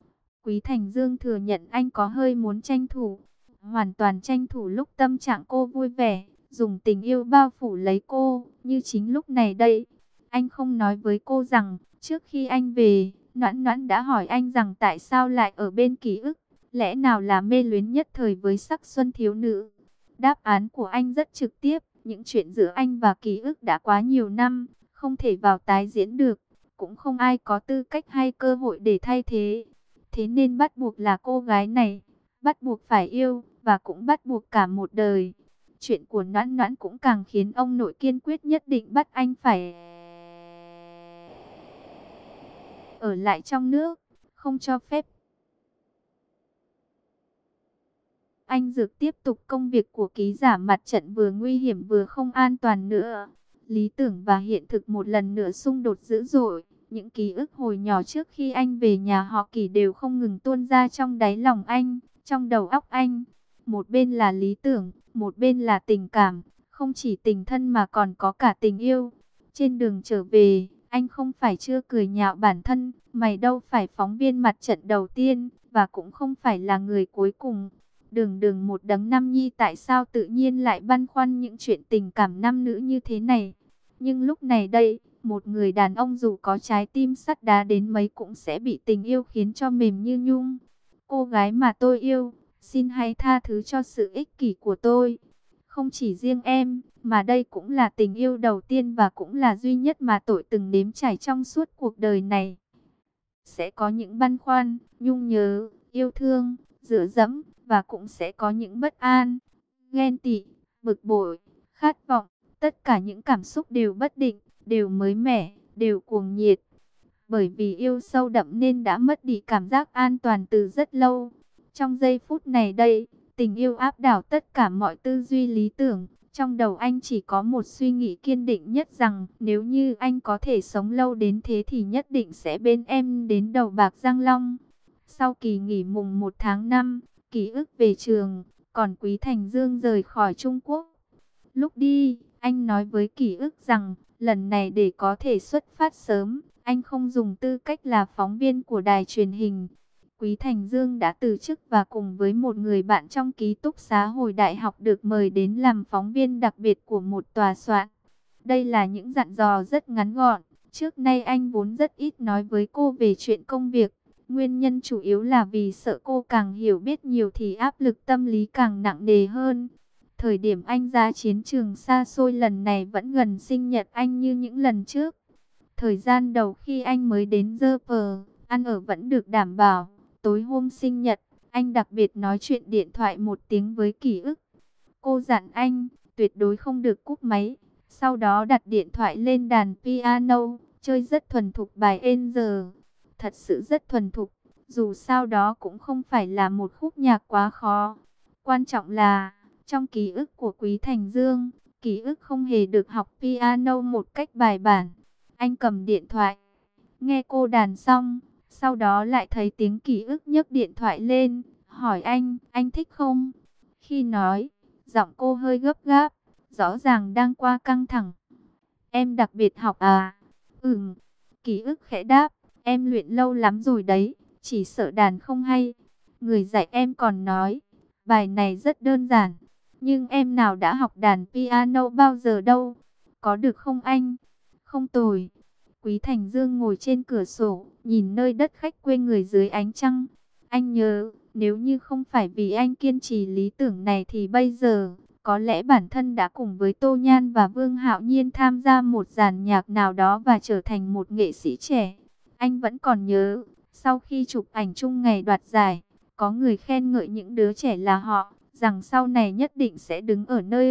Quý Thành Dương thừa nhận anh có hơi muốn tranh thủ, hoàn toàn tranh thủ lúc tâm trạng cô vui vẻ, dùng tình yêu bao phủ lấy cô, như chính lúc này đây. Anh không nói với cô rằng, trước khi anh về, Noãn Noãn đã hỏi anh rằng tại sao lại ở bên ký ức, lẽ nào là mê luyến nhất thời với sắc xuân thiếu nữ. Đáp án của anh rất trực tiếp, những chuyện giữa anh và ký ức đã quá nhiều năm, không thể vào tái diễn được, cũng không ai có tư cách hay cơ hội để thay thế. Thế nên bắt buộc là cô gái này, bắt buộc phải yêu, và cũng bắt buộc cả một đời. Chuyện của Noãn Noãn cũng càng khiến ông nội kiên quyết nhất định bắt anh phải ở lại trong nước, không cho phép anh Dược tiếp tục công việc của ký giả mặt trận vừa nguy hiểm vừa không an toàn nữa. Lý tưởng và hiện thực một lần nữa xung đột dữ dội. Những ký ức hồi nhỏ trước khi anh về nhà họ Kỳ đều không ngừng tuôn ra trong đáy lòng anh, trong đầu óc anh. Một bên là lý tưởng, một bên là tình cảm, không chỉ tình thân mà còn có cả tình yêu. Trên đường trở về, anh không phải chưa cười nhạo bản thân, mày đâu phải phóng viên mặt trận đầu tiên, và cũng không phải là người cuối cùng. Đường đường một đấng nam nhi tại sao tự nhiên lại băn khoăn những chuyện tình cảm nam nữ như thế này. Nhưng lúc này đây, một người đàn ông dù có trái tim sắt đá đến mấy cũng sẽ bị tình yêu khiến cho mềm như nhung. Cô gái mà tôi yêu, xin hãy tha thứ cho sự ích kỷ của tôi. Không chỉ riêng em, mà đây cũng là tình yêu đầu tiên và cũng là duy nhất mà tôi từng nếm trải trong suốt cuộc đời này. Sẽ có những băn khoăn, nhung nhớ, yêu thương, dựa dẫm, và cũng sẽ có những bất an, ghen tị, bực bội, khát vọng. Tất cả những cảm xúc đều bất định, đều mới mẻ, đều cuồng nhiệt. Bởi vì yêu sâu đậm nên đã mất đi cảm giác an toàn từ rất lâu. Trong giây phút này đây, tình yêu áp đảo tất cả mọi tư duy lý tưởng. Trong đầu anh chỉ có một suy nghĩ kiên định nhất rằng nếu như anh có thể sống lâu đến thế thì nhất định sẽ bên em đến đầu bạc răng long. Sau kỳ nghỉ mùng một tháng năm, ký ức về trường, còn Quý Thành Dương rời khỏi Trung Quốc. Lúc đi, Anh nói với Kỷ ức rằng, lần này để có thể xuất phát sớm, anh không dùng tư cách là phóng viên của đài truyền hình. Quý Thành Dương đã từ chức và cùng với một người bạn trong ký túc xá hồi đại học được mời đến làm phóng viên đặc biệt của một tòa soạn. Đây là những dặn dò rất ngắn gọn. Trước nay anh vốn rất ít nói với cô về chuyện công việc. Nguyên nhân chủ yếu là vì sợ cô càng hiểu biết nhiều thì áp lực tâm lý càng nặng nề hơn. Thời điểm anh ra chiến trường xa xôi lần này vẫn gần sinh nhật anh như những lần trước. Thời gian đầu khi anh mới đến dơ pờ, ăn ở vẫn được đảm bảo. Tối hôm sinh nhật, anh đặc biệt nói chuyện điện thoại một tiếng với Kỷ ức. Cô dặn anh, tuyệt đối không được cúp máy. Sau đó đặt điện thoại lên đàn piano, chơi rất thuần thục bài Angel. Thật sự rất thuần thục, dù sao đó cũng không phải là một khúc nhạc quá khó. Quan trọng là, trong ký ức của Quý Thành Dương, ký ức không hề được học piano một cách bài bản. Anh cầm điện thoại, nghe cô đàn xong, sau đó lại thấy tiếng ký ức nhấc điện thoại lên, hỏi anh, anh thích không? Khi nói, giọng cô hơi gấp gáp, rõ ràng đang qua căng thẳng. Em đặc biệt học à? Ừm, ký ức khẽ đáp, em luyện lâu lắm rồi đấy, chỉ sợ đàn không hay. Người dạy em còn nói, bài này rất đơn giản, nhưng em nào đã học đàn piano bao giờ đâu. Có được không anh? Không tồi. Quý Thành Dương ngồi trên cửa sổ, nhìn nơi đất khách quê người dưới ánh trăng. Anh nhớ, nếu như không phải vì anh kiên trì lý tưởng này thì bây giờ, có lẽ bản thân đã cùng với Tô Nhan và Vương Hạo Nhiên tham gia một dàn nhạc nào đó và trở thành một nghệ sĩ trẻ. Anh vẫn còn nhớ, sau khi chụp ảnh chung ngày đoạt giải, có người khen ngợi những đứa trẻ là họ, rằng sau này nhất định sẽ đứng ở nơi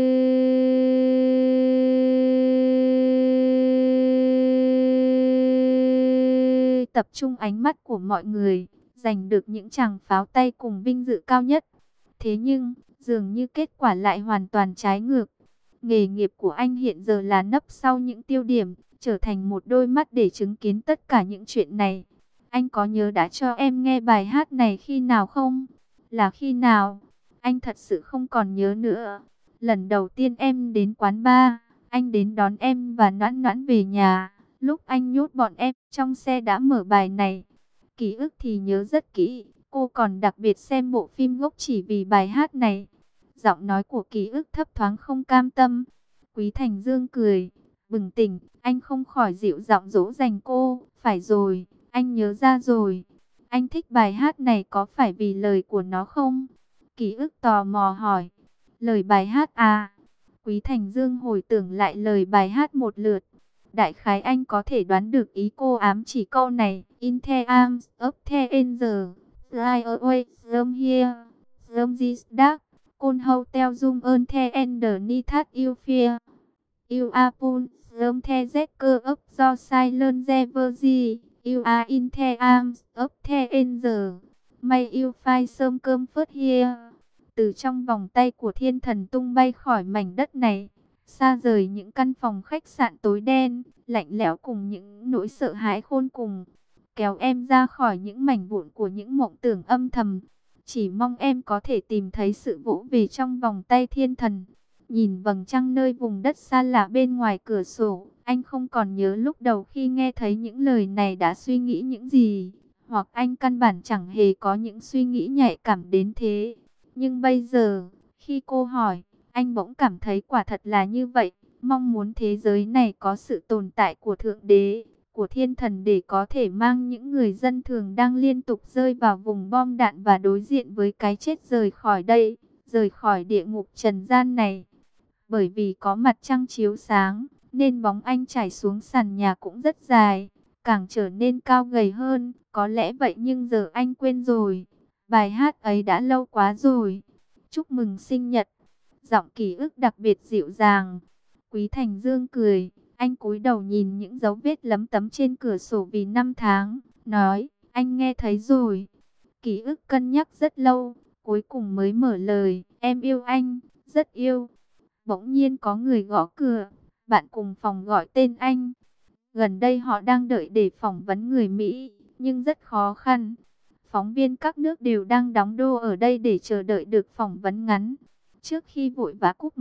tập trung ánh mắt của mọi người, giành được những tràng pháo tay cùng vinh dự cao nhất. Thế nhưng, dường như kết quả lại hoàn toàn trái ngược. Nghề nghiệp của anh hiện giờ là nấp sau những tiêu điểm, trở thành một đôi mắt để chứng kiến tất cả những chuyện này. Anh có nhớ đã cho em nghe bài hát này khi nào không? Là khi nào? Anh thật sự không còn nhớ nữa. Lần đầu tiên em đến quán bar, anh đến đón em và Noãn Noãn về nhà. Lúc anh nhốt bọn em trong xe đã mở bài này. Ký ức thì nhớ rất kỹ. Cô còn đặc biệt xem bộ phim gốc chỉ vì bài hát này. Giọng nói của ký ức thấp thoáng không cam tâm. Quý Thành Dương cười, bừng tỉnh. Anh không khỏi dịu giọng dỗ dành cô. Phải rồi, anh nhớ ra rồi. Anh thích bài hát này có phải vì lời của nó không? Ký ức tò mò hỏi. Lời bài hát à? Quý Thành Dương hồi tưởng lại lời bài hát một lượt. Đại khái anh có thể đoán được ý cô ám chỉ câu này. In the arms of the angel, fly away from here, from this dark, cold hotel room on the underneath you fear. You are pulled from the jacker of your silent reverie. You are in the arms of the angel. May you find some comfort here. Từ trong vòng tay của thiên thần tung bay khỏi mảnh đất này, xa rời những căn phòng khách sạn tối đen, lạnh lẽo cùng những nỗi sợ hãi khôn cùng, kéo em ra khỏi những mảnh vụn của những mộng tưởng âm thầm. Chỉ mong em có thể tìm thấy sự vỗ về trong vòng tay thiên thần. Nhìn vầng trăng nơi vùng đất xa lạ bên ngoài cửa sổ, anh không còn nhớ lúc đầu khi nghe thấy những lời này đã suy nghĩ những gì, hoặc anh căn bản chẳng hề có những suy nghĩ nhạy cảm đến thế. Nhưng bây giờ, khi cô hỏi, anh bỗng cảm thấy quả thật là như vậy. Mong muốn thế giới này có sự tồn tại của Thượng Đế, của thiên thần để có thể mang những người dân thường đang liên tục rơi vào vùng bom đạn và đối diện với cái chết rời khỏi đây, rời khỏi địa ngục trần gian này. Bởi vì có mặt trăng chiếu sáng, nên bóng anh trải xuống sàn nhà cũng rất dài, càng trở nên cao gầy hơn. Có lẽ vậy nhưng giờ anh quên rồi. Bài hát ấy đã lâu quá rồi. Chúc mừng sinh nhật. Giọng ký ức đặc biệt dịu dàng. Quý Thành Dương cười. Anh cúi đầu nhìn những dấu vết lấm tấm trên cửa sổ vì năm tháng. Nói, anh nghe thấy rồi. Ký ức cân nhắc rất lâu. Cuối cùng mới mở lời. Em yêu anh, rất yêu. Bỗng nhiên có người gõ cửa. Bạn cùng phòng gọi tên anh. Gần đây họ đang đợi để phỏng vấn người Mỹ, nhưng rất khó khăn. Phóng viên các nước đều đang đóng đô ở đây để chờ đợi được phỏng vấn ngắn. Trước khi vội vã cúp máy,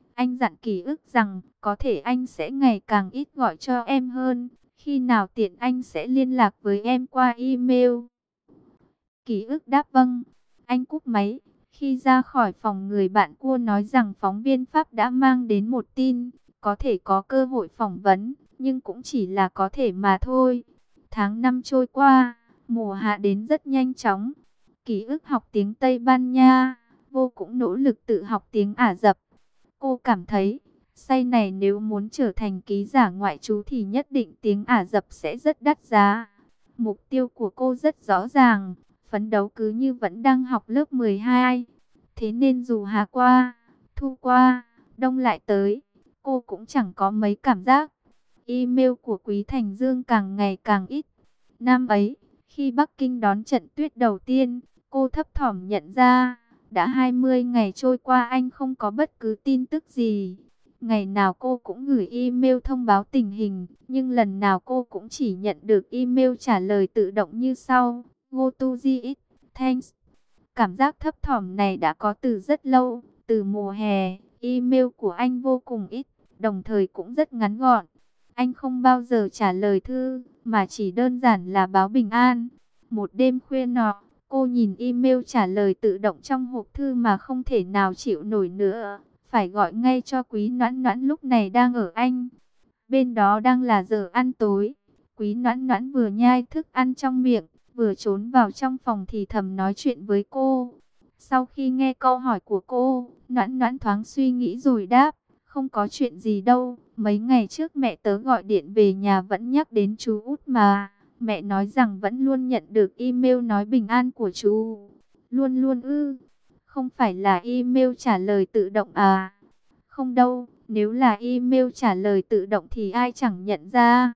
Anh dặn ký ức rằng có thể anh sẽ ngày càng ít gọi cho em hơn. Khi nào tiện anh sẽ liên lạc với em qua email. Ký ức đáp vâng. Anh cúp máy. Khi ra khỏi phòng, người bạn cua nói rằng phóng viên Pháp đã mang đến một tin. Có thể có cơ hội phỏng vấn, nhưng cũng chỉ là có thể mà thôi. Tháng năm trôi qua, mùa hạ đến rất nhanh chóng. Ký ức học tiếng Tây Ban Nha, vô cũng nỗ lực tự học tiếng Ả Rập. Cô cảm thấy, sau này nếu muốn trở thành ký giả ngoại trú thì nhất định tiếng Ả Rập sẽ rất đắt giá. Mục tiêu của cô rất rõ ràng, phấn đấu cứ như vẫn đang học lớp mười hai. Thế nên dù hà qua, thu qua, đông lại tới, cô cũng chẳng có mấy cảm giác. Email của Quý Thành Dương càng ngày càng ít. Năm ấy, khi Bắc Kinh đón trận tuyết đầu tiên, cô thấp thỏm nhận ra, đã hai mươi ngày trôi qua anh không có bất cứ tin tức gì. Ngày nào cô cũng gửi email thông báo tình hình, nhưng lần nào cô cũng chỉ nhận được email trả lời tự động như sau: Go to the thanks. Cảm giác thấp thỏm này đã có từ rất lâu, từ mùa hè. Email của anh vô cùng ít, đồng thời cũng rất ngắn gọn. Anh không bao giờ trả lời thư, mà chỉ đơn giản là báo bình an. Một đêm khuya nọ, cô nhìn email trả lời tự động trong hộp thư mà không thể nào chịu nổi nữa. Phải gọi ngay cho Quý Noãn Noãn lúc này đang ở Anh. Bên đó đang là giờ ăn tối. Quý Noãn Noãn vừa nhai thức ăn trong miệng, vừa trốn vào trong phòng thì thầm nói chuyện với cô. Sau khi nghe câu hỏi của cô, Noãn Noãn thoáng suy nghĩ rồi đáp: không có chuyện gì đâu. Mấy ngày trước mẹ tớ gọi điện về nhà vẫn nhắc đến chú Út mà. Mẹ nói rằng vẫn luôn nhận được email nói bình an của chú. Luôn luôn ư? Không phải là email trả lời tự động à? Không đâu, nếu là email trả lời tự động thì ai chẳng nhận ra.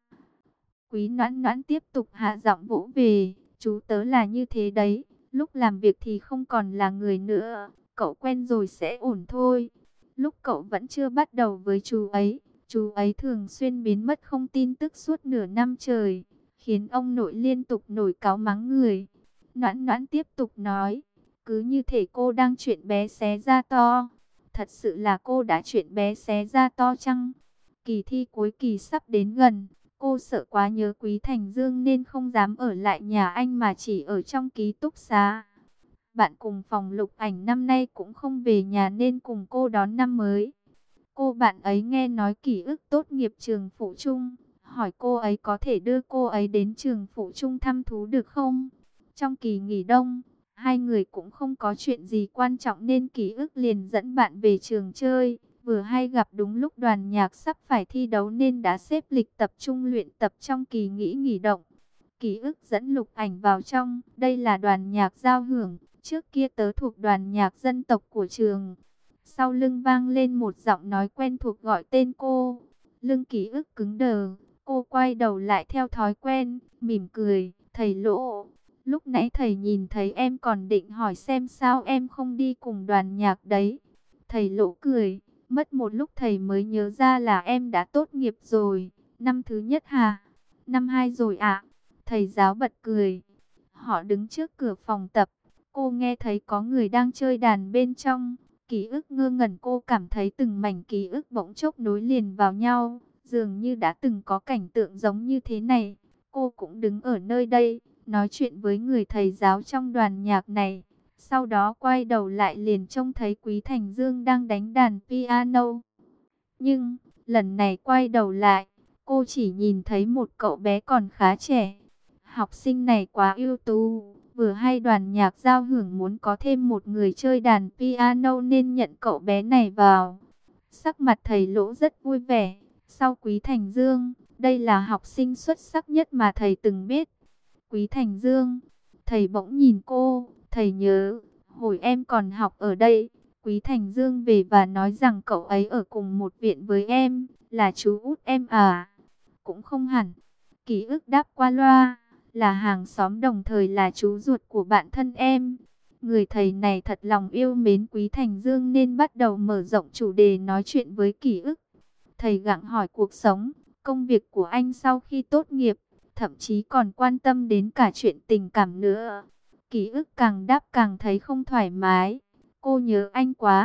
Quý Noãn Noãn tiếp tục hạ giọng vỗ về. Chú tớ là như thế đấy, lúc làm việc thì không còn là người nữa. Cậu quen rồi sẽ ổn thôi. Lúc cậu vẫn chưa bắt đầu với chú ấy, chú ấy thường xuyên biến mất không tin tức suốt nửa năm trời, khiến ông nội liên tục nổi cáu mắng người. Noãn Noãn tiếp tục nói, cứ như thể cô đang chuyện bé xé ra to. Thật sự là cô đã chuyện bé xé ra to chăng? Kỳ thi cuối kỳ sắp đến gần, cô sợ quá nhớ Quý Thành Dương nên không dám ở lại nhà anh mà chỉ ở trong ký túc xá. Bạn cùng phòng Lục Ảnh năm nay cũng không về nhà nên cùng cô đón năm mới. Cô bạn ấy nghe nói ký ức tốt nghiệp trường Phụ Trung, hỏi cô ấy có thể đưa cô ấy đến trường Phụ Trung thăm thú được không? Trong kỳ nghỉ đông, hai người cũng không có chuyện gì quan trọng nên ký ức liền dẫn bạn về trường chơi. Vừa hay gặp đúng lúc đoàn nhạc sắp phải thi đấu nên đã xếp lịch tập trung luyện tập trong kỳ nghỉ nghỉ động. Ký ức dẫn Lục Ảnh vào trong, đây là đoàn nhạc giao hưởng, trước kia tớ thuộc đoàn nhạc dân tộc của trường. Sau lưng vang lên một giọng nói quen thuộc gọi tên cô. Lưng Ký ức cứng đờ, cô quay đầu lại theo thói quen, mỉm cười, thầy Lỗ. Lúc nãy thầy nhìn thấy em còn định hỏi xem sao em không đi cùng đoàn nhạc đấy. Thầy Lỗ cười, mất một lúc thầy mới nhớ ra là em đã tốt nghiệp rồi. Năm thứ nhất hả? Năm hai rồi ạ. Thầy giáo bật cười. Họ đứng trước cửa phòng tập. Cô nghe thấy có người đang chơi đàn bên trong. Ký ức ngơ ngẩn, cô cảm thấy từng mảnh ký ức bỗng chốc nối liền vào nhau. Dường như đã từng có cảnh tượng giống như thế này. Cô cũng đứng ở nơi đây, nói chuyện với người thầy giáo trong đoàn nhạc này. Sau đó quay đầu lại liền trông thấy Quý Thành Dương đang đánh đàn piano. Nhưng, lần này quay đầu lại, cô chỉ nhìn thấy một cậu bé còn khá trẻ. Học sinh này quá ưu tú, vừa hay đoàn nhạc giao hưởng muốn có thêm một người chơi đàn piano nên nhận cậu bé này vào. Sắc mặt thầy Lỗ rất vui vẻ. Sau Quý Thành Dương, đây là học sinh xuất sắc nhất mà thầy từng biết. Quý Thành Dương, thầy bỗng nhìn cô, thầy nhớ, hồi em còn học ở đây, Quý Thành Dương về và nói rằng cậu ấy ở cùng một viện với em, là chú út em à? Cũng không hẳn. Ký ức đáp qua loa, là hàng xóm đồng thời là chú ruột của bạn thân em. Người thầy này thật lòng yêu mến Quý Thành Dương nên bắt đầu mở rộng chủ đề nói chuyện với Ký ức. Thầy gặng hỏi cuộc sống, công việc của anh sau khi tốt nghiệp, thậm chí còn quan tâm đến cả chuyện tình cảm nữa. Ký ức càng đáp càng thấy không thoải mái. Cô nhớ anh quá,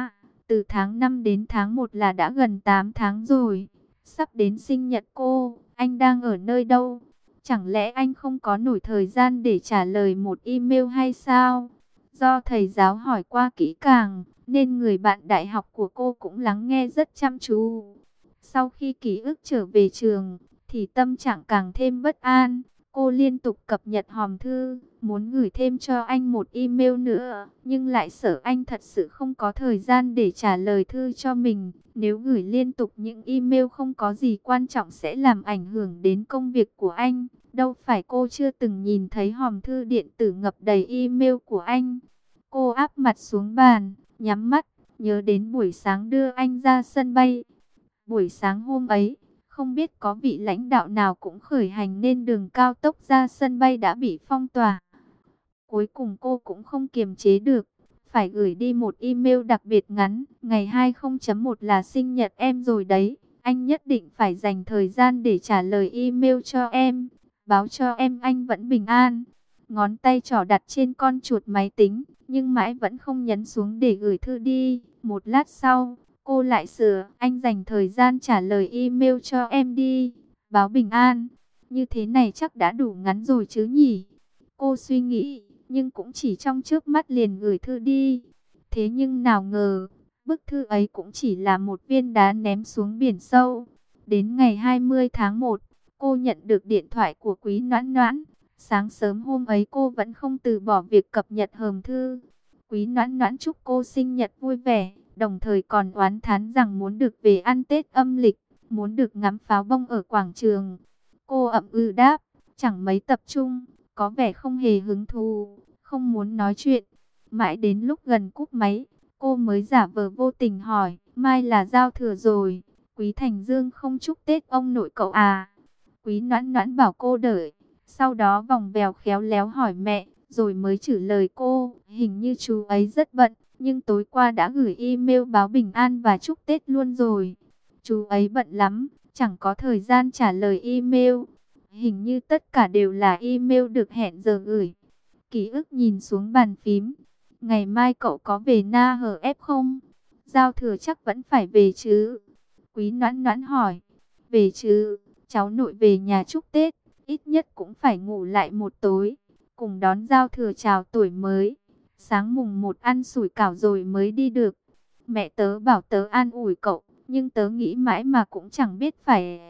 Từ tháng năm đến tháng một là đã gần tám tháng rồi. Sắp đến sinh nhật cô, anh đang ở nơi đâu? Chẳng lẽ anh không có nổi thời gian để trả lời một email hay sao? Do thầy giáo hỏi qua kỹ càng, nên người bạn đại học của cô cũng lắng nghe rất chăm chú. Sau khi ký ức trở về trường, thì tâm trạng càng thêm bất an. Cô liên tục cập nhật hòm thư, muốn gửi thêm cho anh một email nữa, nhưng lại sợ anh thật sự không có thời gian để trả lời thư cho mình. Nếu gửi liên tục những email không có gì quan trọng sẽ làm ảnh hưởng đến công việc của anh. Đâu phải cô chưa từng nhìn thấy hòm thư điện tử ngập đầy email của anh. Cô áp mặt xuống bàn, nhắm mắt, nhớ đến buổi sáng đưa anh ra sân bay. Buổi sáng hôm ấy, không biết có vị lãnh đạo nào cũng khởi hành nên đường cao tốc ra sân bay đã bị phong tỏa. Cuối cùng cô cũng không kiềm chế được, phải gửi đi một email đặc biệt ngắn. Ngày hai mươi chấm một là sinh nhật em rồi đấy, anh nhất định phải dành thời gian để trả lời email cho em, báo cho em anh vẫn bình an. Ngón tay trỏ đặt trên con chuột máy tính, nhưng mãi vẫn không nhấn xuống để gửi thư đi. Một lát sau, cô lại sửa, anh dành thời gian trả lời email cho em đi, báo bình an. Như thế này chắc đã đủ ngắn rồi chứ nhỉ? Cô suy nghĩ, nhưng cũng chỉ trong chớp mắt liền gửi thư đi. Thế nhưng nào ngờ, bức thư ấy cũng chỉ là một viên đá ném xuống biển sâu. Đến ngày hai mươi tháng một, cô nhận được điện thoại của Quý Noãn Noãn. Sáng sớm hôm ấy cô vẫn không từ bỏ việc cập nhật hòm thư. Quý Noãn Noãn chúc cô sinh nhật vui vẻ, đồng thời còn oán thán rằng muốn được về ăn Tết âm lịch, muốn được ngắm pháo bông ở quảng trường. Cô ậm ừ đáp, chẳng mấy tập trung, có vẻ không hề hứng thú, không muốn nói chuyện. Mãi đến lúc gần cúp máy, cô mới giả vờ vô tình hỏi, mai là giao thừa rồi, Quý Thành Dương không chúc Tết ông nội cậu à? Quý Noãn Noãn bảo cô đợi, sau đó vòng vèo khéo léo hỏi mẹ, rồi mới trả lời cô, hình như chú ấy rất bận, nhưng tối qua đã gửi email báo bình an và chúc Tết luôn rồi. Chú ấy bận lắm, chẳng có thời gian trả lời email. Hình như tất cả đều là email được hẹn giờ gửi. Ký ức nhìn xuống bàn phím. Ngày mai cậu có về Na Hờ ép không? Giao thừa chắc vẫn phải về chứ? Quý Noãn Noãn hỏi. Về chứ, cháu nội về nhà chúc Tết, ít nhất cũng phải ngủ lại một tối, cùng đón giao thừa chào tuổi mới. Sáng mùng một ăn sủi cảo rồi mới đi được. Mẹ tớ bảo tớ an ủi cậu, nhưng tớ nghĩ mãi mà cũng chẳng biết phải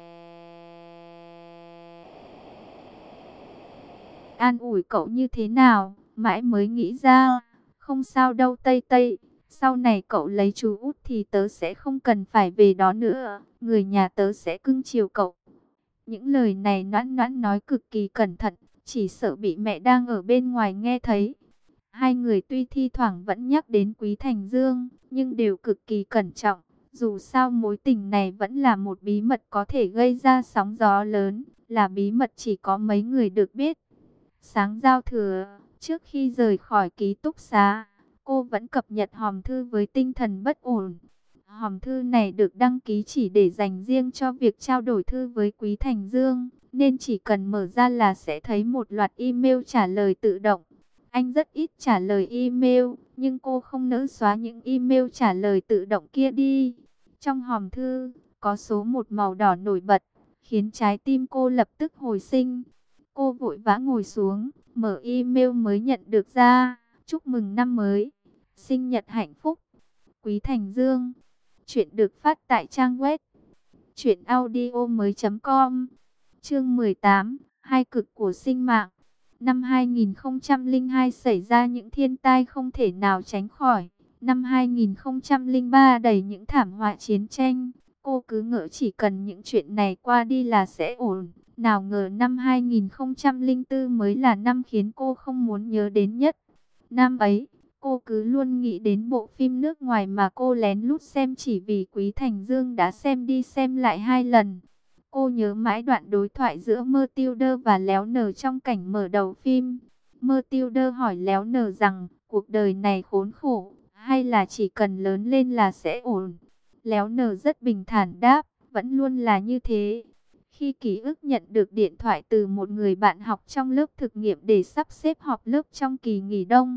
an ủi cậu như thế nào. Mãi mới nghĩ ra, không sao đâu Tây Tây, sau này cậu lấy chú út thì tớ sẽ không cần phải về đó nữa, người nhà tớ sẽ cưng chiều cậu. Những lời này Noãn Noãn nói cực kỳ cẩn thận, chỉ sợ bị mẹ đang ở bên ngoài nghe thấy. Hai người tuy thi thoảng vẫn nhắc đến Quý Thành Dương, nhưng đều cực kỳ cẩn trọng. Dù sao mối tình này vẫn là một bí mật có thể gây ra sóng gió lớn, là bí mật chỉ có mấy người được biết. Sáng giao thừa, trước khi rời khỏi ký túc xá, cô vẫn cập nhật hòm thư với tinh thần bất ổn. Hòm thư này được đăng ký chỉ để dành riêng cho việc trao đổi thư với Quý Thành Dương, nên chỉ cần mở ra là sẽ thấy một loạt email trả lời tự động. Anh rất ít trả lời email, nhưng cô không nỡ xóa những email trả lời tự động kia đi. Trong hòm thư, có số một màu đỏ nổi bật, khiến trái tim cô lập tức hồi sinh. Cô vội vã ngồi xuống, mở email mới nhận được ra. Chúc mừng năm mới, sinh nhật hạnh phúc, Quý Thành Dương. Chuyện được phát tại trang web truyện audio mới chấm com. Chương mười tám, hai cực của sinh mạng. Năm hai nghìn không trăm lẻ hai xảy ra những thiên tai không thể nào tránh khỏi. Năm hai nghìn không trăm lẻ ba đầy những thảm họa chiến tranh. Cô cứ ngỡ chỉ cần những chuyện này qua đi là sẽ ổn. Nào ngờ năm hai nghìn không trăm lẻ tư mới là năm khiến cô không muốn nhớ đến nhất. Năm ấy, cô cứ luôn nghĩ đến bộ phim nước ngoài mà cô lén lút xem chỉ vì Quý Thành Dương đã xem đi xem lại hai lần. Cô nhớ mãi đoạn đối thoại giữa Matilda và Léo Nờ trong cảnh mở đầu phim. Matilda hỏi Léo Nờ rằng, cuộc đời này khốn khổ, hay là chỉ cần lớn lên là sẽ ổn? Léo Nờ rất bình thản đáp, vẫn luôn là như thế. Khi ký ức nhận được điện thoại từ một người bạn học trong lớp thực nghiệm để sắp xếp họp lớp trong kỳ nghỉ đông,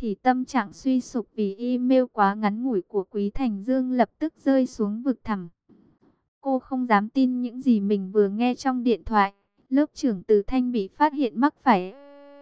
thì tâm trạng suy sụp vì email quá ngắn ngủi của Quý Thành Dương lập tức rơi xuống vực thẳm. Cô không dám tin những gì mình vừa nghe trong điện thoại. Lớp trưởng Từ Thanh bị phát hiện mắc phải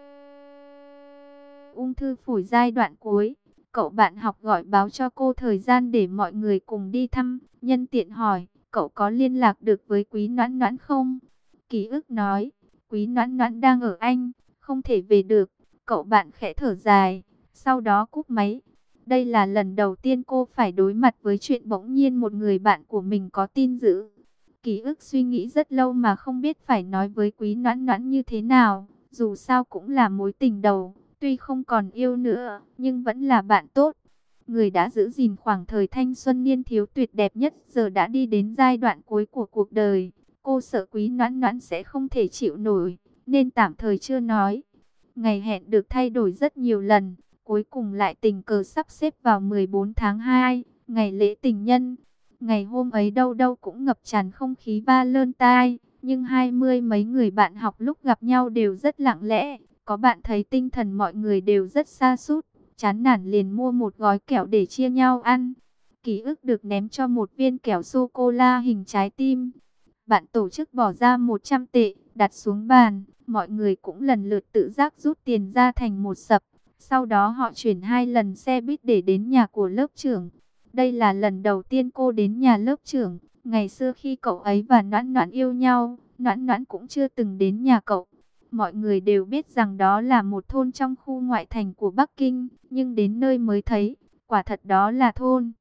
ung thư phổi giai đoạn cuối. Cậu bạn học gọi báo cho cô thời gian để mọi người cùng đi thăm. Nhân tiện hỏi, cậu có liên lạc được với Quý Noãn Noãn không? Ký ức nói, Quý Noãn Noãn đang ở Anh, không thể về được. Cậu bạn khẽ thở dài, sau đó cúp máy. Đây là lần đầu tiên cô phải đối mặt với chuyện bỗng nhiên một người bạn của mình có tin dữ. Ký ức suy nghĩ rất lâu mà không biết phải nói với Quý Noãn Noãn như thế nào. Dù sao cũng là mối tình đầu, tuy không còn yêu nữa, nhưng vẫn là bạn tốt. Người đã giữ gìn khoảng thời thanh xuân niên thiếu tuyệt đẹp nhất giờ đã đi đến giai đoạn cuối của cuộc đời. Cô sợ Quý Noãn Noãn sẽ không thể chịu nổi, nên tạm thời chưa nói. Ngày hẹn được thay đổi rất nhiều lần, cuối cùng lại tình cờ sắp xếp vào mười bốn tháng hai, ngày lễ tình nhân. Ngày hôm ấy đâu đâu cũng ngập tràn không khí Valentine, nhưng hai mươi mấy người bạn học lúc gặp nhau đều rất lặng lẽ. Có bạn thấy tinh thần mọi người đều rất sa sút, chán nản liền mua một gói kẹo để chia nhau ăn. Ký ức được ném cho một viên kẹo sô-cô-la hình trái tim. Bạn tổ chức bỏ ra một trăm tệ, đặt xuống bàn. Mọi người cũng lần lượt tự giác rút tiền ra thành một sập. Sau đó họ chuyển hai lần xe buýt để đến nhà của lớp trưởng. Đây là lần đầu tiên cô đến nhà lớp trưởng. Ngày xưa khi cậu ấy và Noãn Noãn yêu nhau, Noãn Noãn cũng chưa từng đến nhà cậu. Mọi người đều biết rằng đó là một thôn trong khu ngoại thành của Bắc Kinh, nhưng đến nơi mới thấy, quả thật đó là thôn.